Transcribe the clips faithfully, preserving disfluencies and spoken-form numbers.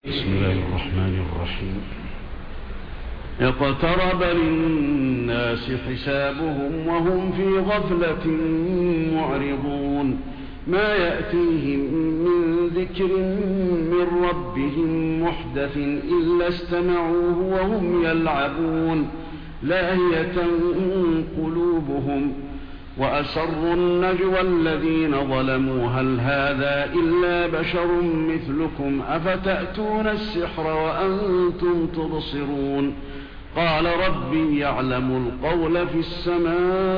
بسم الله الرحمن الرحيم. اقترب للناس حسابهم وهم في غفلة معرضون ما يأتيهم من ذكر من ربهم محدث إلا استمعوه وهم يلعبون لاهية قلوبهم وأسروا النجوى الذين ظلموا هل هذا إلا بشر مثلكم أفتأتون السحر وأنتم تبصرون قال ربي يعلم القول في السماء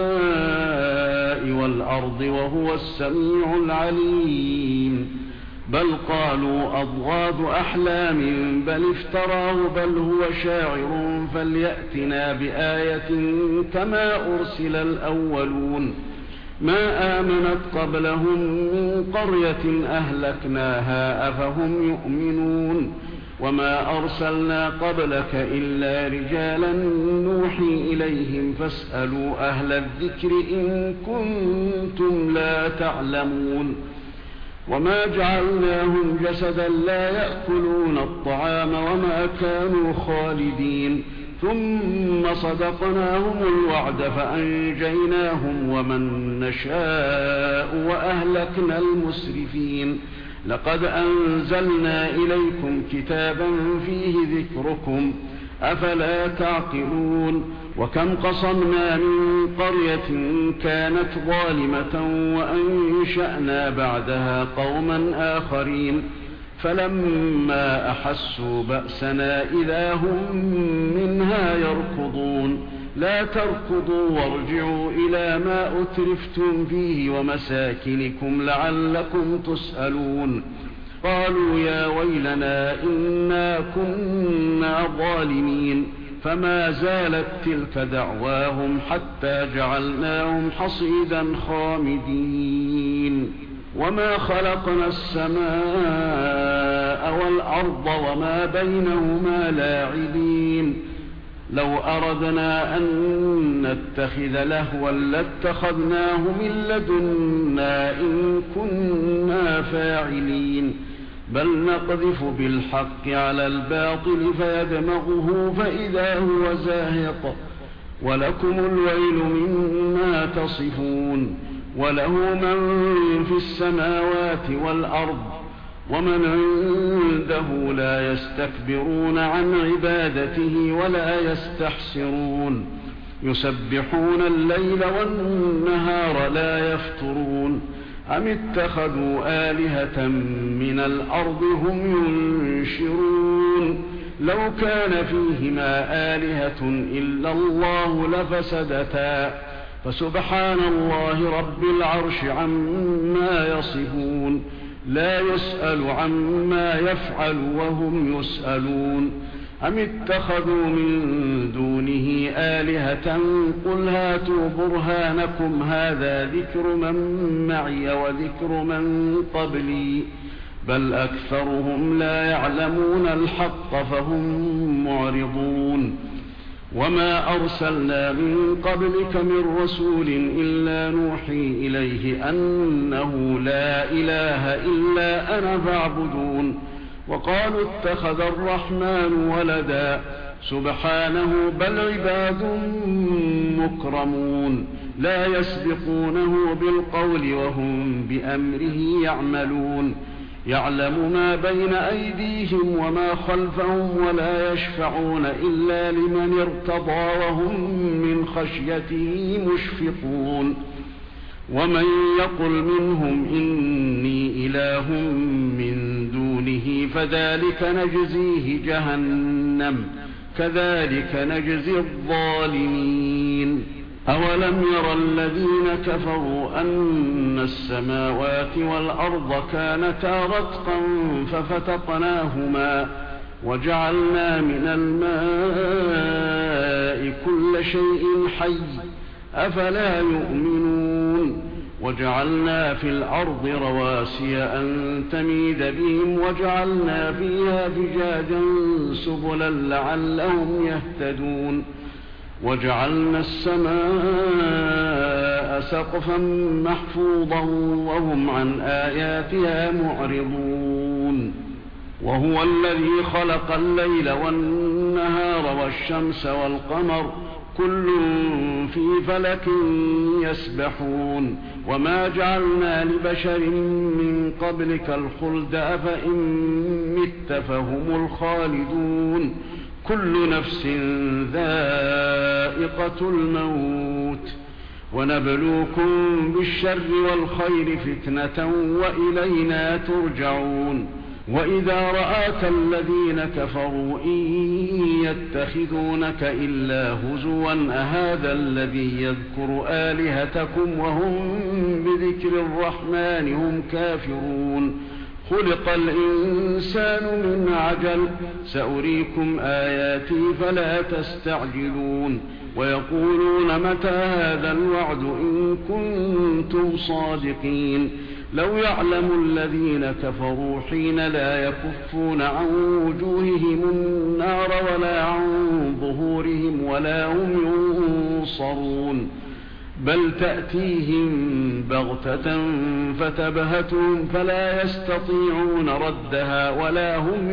والأرض وهو السميع العليم بل قالوا أضغاث أحلام بل افتراه بل هو شاعر فليأتنا بآية كما أرسل الأولون ما آمنت قبلهم من قرية أهلكناها أفهم يؤمنون وما أرسلنا قبلك إلا رجالا نوحي إليهم فاسألوا أهل الذكر إن كنتم لا تعلمون وما جعلناهم جسدا لا يأكلون الطعام وما كانوا خالدين ثم صدقناهم الوعد فأنجيناهم ومن نشاء وأهلكنا المسرفين لقد أنزلنا إليكم كتابا فيه ذكركم أفلا تعقلون وكم قصمنا من قرية كانت ظالمة وأنشأنا بعدها قوما آخرين فلما أحسوا بأسنا إذا هم منها يركضون لا تركضوا وارجعوا إلى ما أترفتم فيه ومساكنكم لعلكم تسألون قالوا يا ويلنا إنا كنا ظالمين فما زالت تلك دعواهم حتى جعلناهم حصيدا خامدين وما خلقنا السماء والأرض وما بينهما لاعبين لو أردنا أن نتخذ لهوا لاتخذناه من لدنا إن كنا فاعلين بل نقذف بالحق على الباطل فيدمغه فإذا هو زاهق ولكم الويل مما تصفون وله من في السماوات والأرض ومن عنده لا يستكبرون عن عبادته ولا يستحسرون يسبحون الليل والنهار لا يفترون أم اتخذوا آلهة من الأرض هم ينشرون لو كان فيهما آلهة إلا الله لفسدتا فسبحان الله رب العرش عما يصفون لا يسأل عما يفعل وهم يسألون أم اتخذوا من دونه آلهة قل هاتوا برهانكم هذا ذكر من معي وذكر من قبلي بل أكثرهم لا يعلمون الحق فهم معرضون وما أرسلنا من قبلك من رسول إلا نوحي إليه أنه لا إله إلا أنا فاعبدون وقالوا اتخذ الرحمن ولدا سبحانه بل عباد مكرمون لا يسبقونه بالقول وهم بأمره يعملون يعلم ما بين أيديهم وما خلفهم ولا يشفعون إلا لمن ارتضى وهم من خشيته مشفقون ومن يقل منهم إني إله من دونه فذلك نجزيه جهنم كذلك نجزي الظالمين أولم ير الذين كفروا أن السماوات والأرض كانتا رتقا ففتقناهما وجعلنا من الماء كل شيء حي أفلا يؤمنون وجعلنا في الأرض رواسي أن تميد بهم وجعلنا فيها فجاجا سبلا لعلهم يهتدون وجعلنا السماء سقفا محفوظا وهم عن آياتها معرضون وهو الذي خلق الليل والنهار والشمس والقمر كل في فلك يسبحون وما جعلنا لبشر من قبلك الخلد أفإن مت فهم الخالدون كل نفس ذائقة الموت ونبلوكم بالشر والخير فتنة وإلينا ترجعون وإذا رآك الذين كفروا إن يتخذونك إلا هزوا أهذا الذي يذكر آلهتكم وهم بذكر الرحمن هم كافرون خلق الإنسان من عجل سأريكم آياتي فلا تستعجلون ويقولون متى هذا الوعد إن كنتم صادقين لو يعلم الذين كفروا حين لا يكفون عن وجوههم النار ولا عن ظهورهم ولا هم ينصرون بل تأتيهم بغتة فتبهتهم فلا يستطيعون ردها ولا هم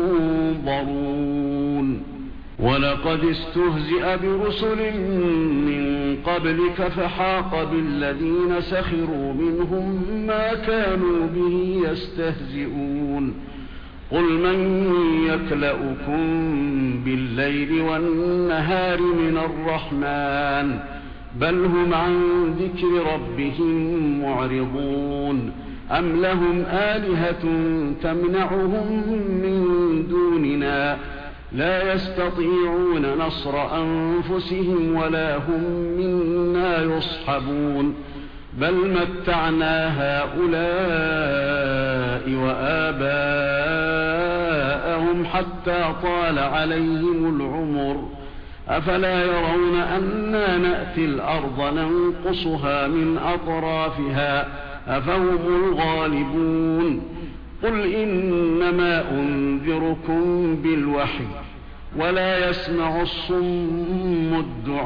ينظرون ولقد استهزئ برسل من قبلك فحاق بالذين سخروا منهم ما كانوا به يستهزئون قل من يكلؤكم بالليل والنهار من الرحمن بل هم عن ذكر ربهم معرضون أم لهم آلهة تمنعهم من دوننا لا يستطيعون نصر أنفسهم ولا هم منا يصحبون بل متعنا هؤلاء وآباءهم حتى طال عليهم العمر أفلا يرون أنا نأتي الأرض ننقصها من أطرافها أفهم الغالبون قل إنما أنذركم بالوحي ولا يسمع الصم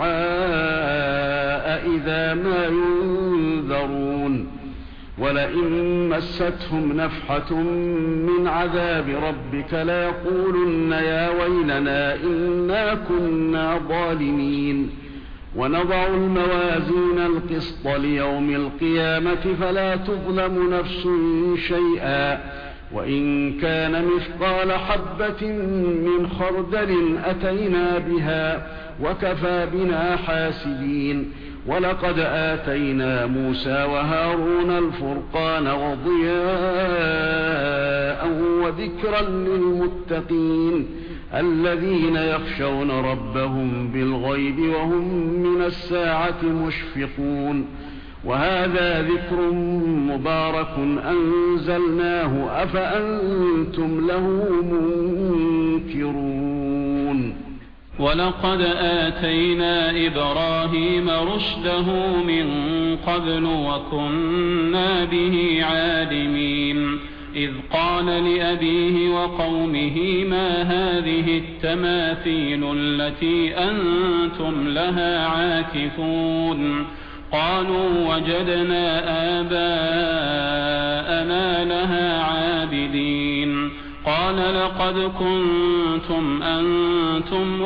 الدعاء إذا ما ينذرون ولئن مستهم نفحة من عذاب ربك ليقولن يا ويلنا إنا كنا ظالمين ونضع الموازين القسط ليوم القيامة فلا تظلم نفس شيئا وإن كان مثقال حبة من خردل أتينا بها وكفى بنا حاسبين ولقد آتينا موسى وهارون الفرقان وضياء وذكرا للمتقين الذين يخشون ربهم بالغيب وهم من الساعة مشفقون وهذا ذكر مبارك أنزلناه أفأنتم له منكرون ولقد آتينا إبراهيم رشده من قبل وكنا به عالمين إذ قال لأبيه وقومه ما هذه التماثيل التي أنتم لها عاكفون قالوا وجدنا آباءنا لها عابدين قال لقد كنتم أنتم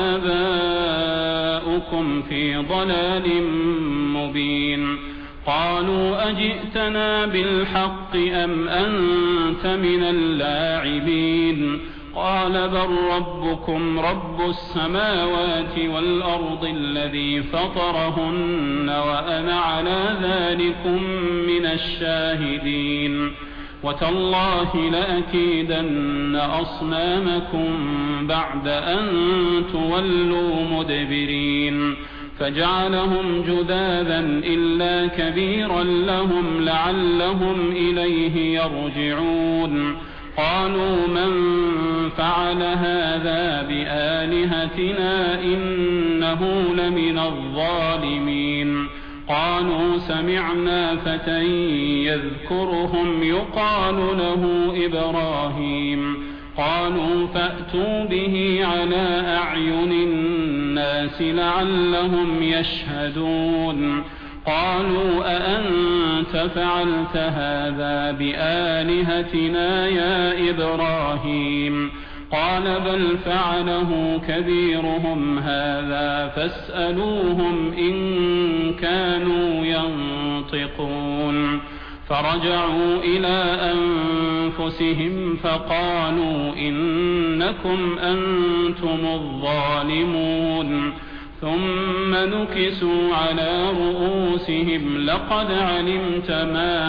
وآباؤكم في ضلال مبين قالوا أجئتنا بالحق أم أنت من اللاعبين قال بل ربكم رب السماوات والأرض الذي فطرهن وأنا على ذلكم من الشاهدين وتالله لأكيدن أصنامكم بعد أن تولوا مدبرين فجعلهم جذاذا إلا كبيرا لهم لعلهم إليه يرجعون قالوا من فعل هذا بآلهتنا إنه لمن الظالمين قالوا سمعنا فتى يذكرهم يقال له إبراهيم قالوا فأتوا به على أعين الناس لعلهم يشهدون قالوا أأنت فعلت هذا بآلهتنا يا إبراهيم قال بل فعله كبيرهم هذا فاسألوهم إن كانوا ينطقون فرجعوا إلى أنفسهم فقالوا إنكم أنتم الظالمون ثم نكسوا على رؤوسهم لقد علمت ما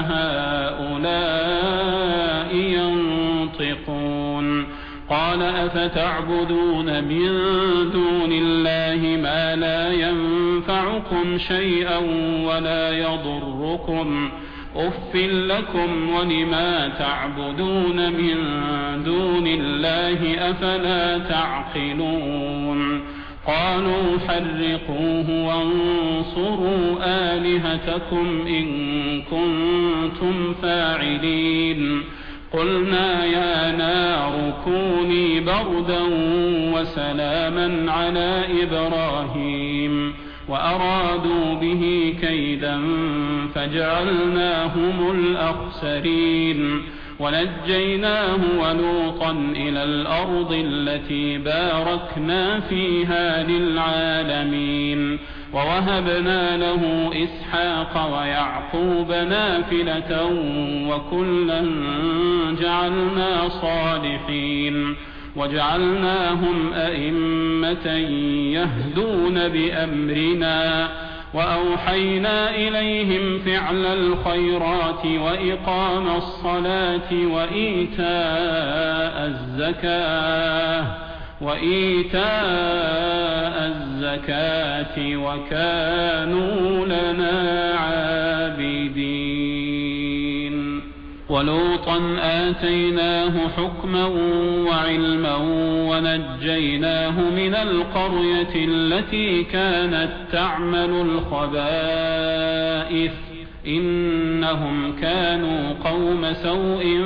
هؤلاء ينطقون قال أفتعبدون من دون الله ما لا ينفعكم شيئا ولا يضركم أف لكم ولما تعبدون من دون الله أفلا تعقلون قالوا حرقوه وانصروا آلهتكم إن كنتم فاعلين قلنا يا نار كوني بردا وسلاما على إبراهيم وأرادوا به كيدا فجعلناهم الأخسرين ونجيناه ولوطا إلى الأرض التي باركنا فيها للعالمين ووهبنا له إسحاق ويعقوب نافلة وكلا جعلنا صالحين وجعلناهم أئمة يهدون بأمرنا وأوحينا إليهم فعل الخيرات وإقام الصلاة وإيتاء الزكاة وإيتاء الزكاة وكانوا لنا عابدين ولوطا آتيناه حكما وعلما ونجيناه من القرية التي كانت تعمل الخبائث إنهم كانوا قوم سوء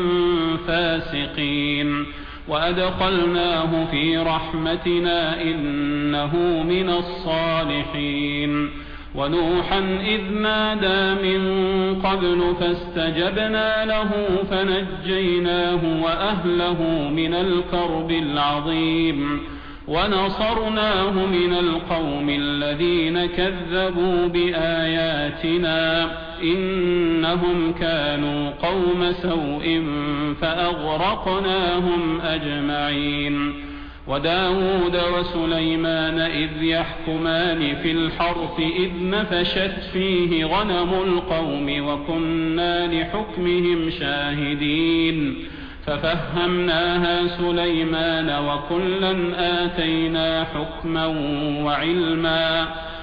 فاسقين وأدخلناه في رحمتنا إنه من الصالحين ونوحا إذ نادى من قبل فاستجبنا له فنجيناه وأهله من الكرب العظيم ونصرناه من القوم الذين كذبوا بآياتنا إنهم كانوا قوم سوء فأغرقناهم أجمعين وداود وسليمان إذ يحكمان في الحرث إذ نفشت فيه غنم القوم وكنا لحكمهم شاهدين ففهمناها سليمان وكلا آتينا حكما وعلما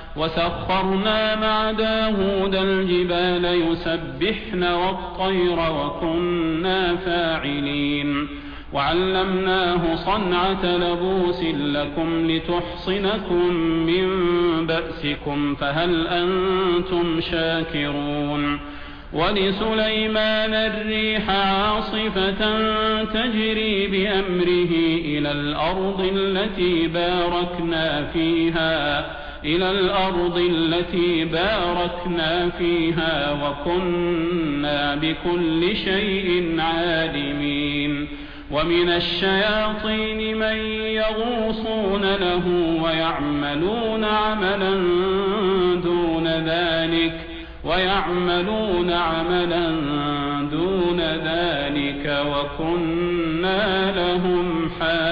وسخرنا مع داود الجبال يسبحن والطير وكنا فاعلين وعلمناه صنعة لبوس لكم لتحصنكم من بأسكم فهل أنتم شاكرون ولسليمان الريح عاصفة تجري بأمره إلى الأرض التي باركنا فيها إلى الأرض التي باركنا فيها وكنا بكل شيء عالمين ومن الشياطين من يغوصون له ويعملون عملا دون ذلك ويعملون عملا دون ذلك وكنا لهم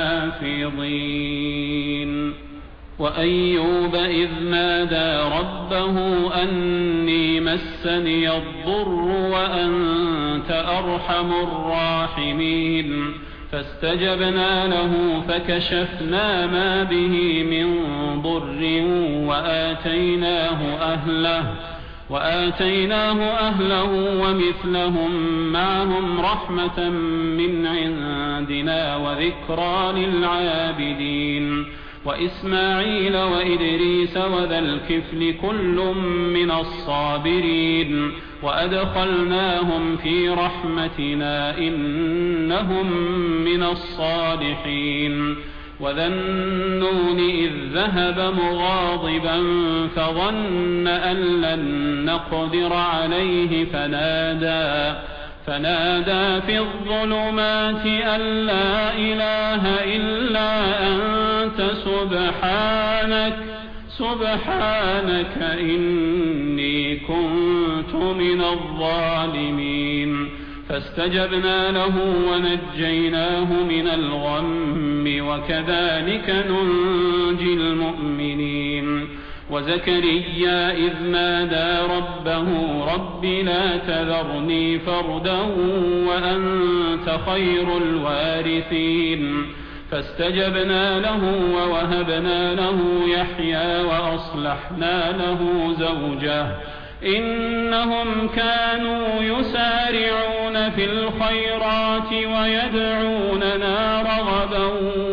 حافظين وأيوب إذ نادى ربه أني مسني الضر وأنت أرحم الراحمين فاستجبنا له فكشفنا ما به من ضر وآتيناه أهله وآتيناه أهله ومثلهم معهم رحمة من عندنا وذكرى للعابدين وإسماعيل وإدريس وذا الكفل كل من الصابرين وأدخلناهم في رحمتنا إنهم من الصالحين وذا النون إذ ذهب مغاضبا فظن أن لن نقدر عليه فنادى فنادى في الظلمات أن لا إله إلا أنت سبحانك سبحانك إني كنت من الظالمين فاستجبنا له ونجيناه من الغم وكذلك ننجي المؤمنين وزكريا إذ نادى ربه رب لا تذرني فردا وأنت خير الوارثين فاستجبنا له ووهبنا له يحيى وأصلحنا له زوجه إنهم كانوا يسارعون في الخيرات ويدعوننا رغبا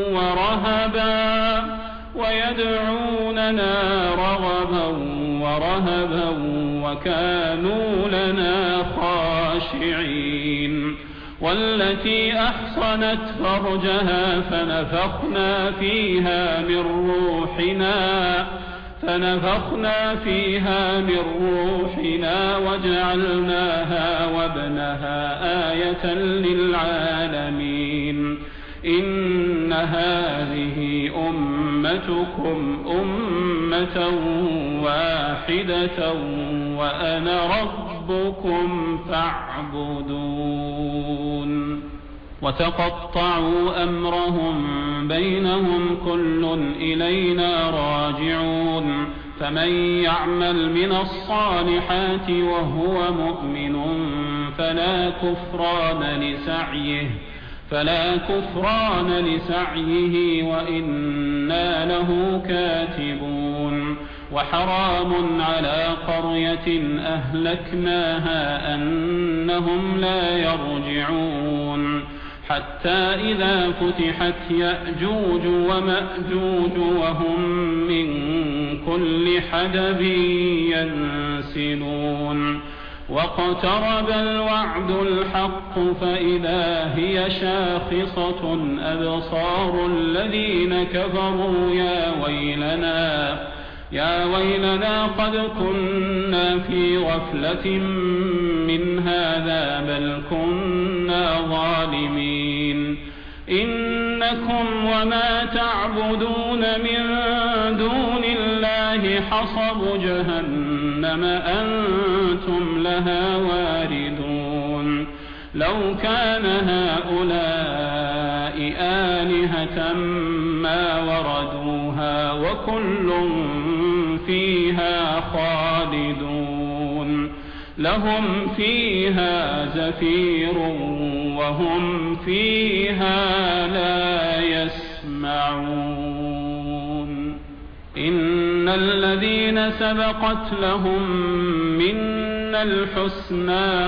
ورهبا ويدعوننا رغبا ورهبا وكانوا لنا خاشعين والتي أحصنت فرجها فنفخنا فيها من روحنا فنفخنا فيها من روحنا وجعلناها وابنها آية للعالمين إن هذه أمتكم أمة واحدة وأنا ربكم فاعبدون وتقطعوا أمرهم بينهم كل إلينا راجعون فمن يعمل من الصالحات وهو مؤمن فلا كفران لسعيه فلا كفران لسعيه وإنا له كاتبون وحرام على قرية أهلكناها أنهم لا يرجعون حتى إذا فتحت يأجوج ومأجوج وهم من كل حدب ينسلون واقترب الوعد الحق فإذا هي شاخصة أبصار الذين كفروا يا ويلنا يا ويلنا قد كنا في غفلة من هذا بل كنا ظالمين إنكم وما تعبدون من دون الله حصب جهنم أنتم لها واردون لو كان هؤلاء آلهة ما وردوها وكل فيها خالدون لهم فيها زفير وهم فيها لا يسمعون إن الذين سبقت لهم منا الحسنى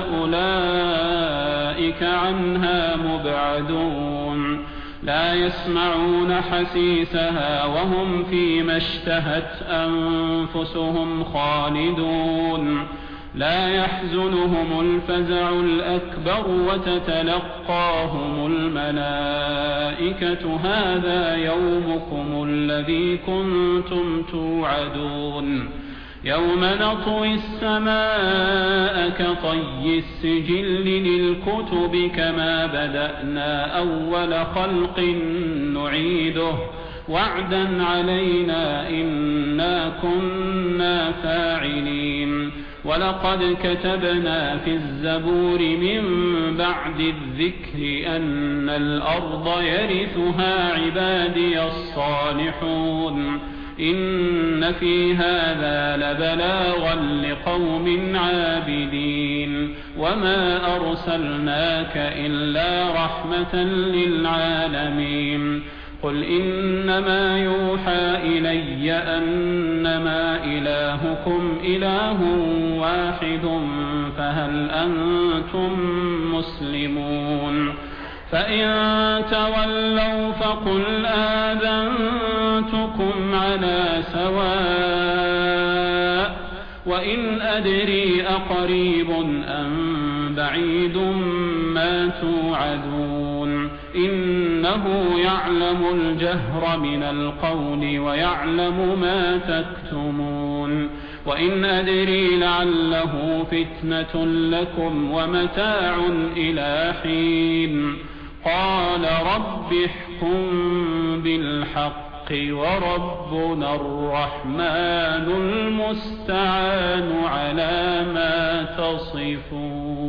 أولئك عنها مبعدون لا يسمعون حسيسها وهم فيما اشتهت أنفسهم خالدون لا يحزنهم الفزع الأكبر وتتلقاهم الملائكة هذا يومكم الذي كنتم توعدون يوم نطوي السماء كطي السجل للكتب كما بدأنا أول خلق نعيده وعدا علينا إنا كنا فاعلين ولقد كتبنا في الزبور من بعد الذكر أن الأرض يرثها عبادي الصالحون إن في هذا لبلاغا لقوم عابدين وما أرسلناك إلا رحمة للعالمين قل إنما يوحى إلي أنما إلهكم إله واحد فهل أنتم مسلمون فإن تولوا فقل آذنتكم على سواء وإن أدري أقريب أم بعيد ما توعدون إن إنه يعلم الجهر من القول ويعلم ما تكتمون وإن أدري لعله فتنة لكم ومتاع إلى حين قال رب احكم بالحق وربنا الرحمن المستعان على ما تصفون.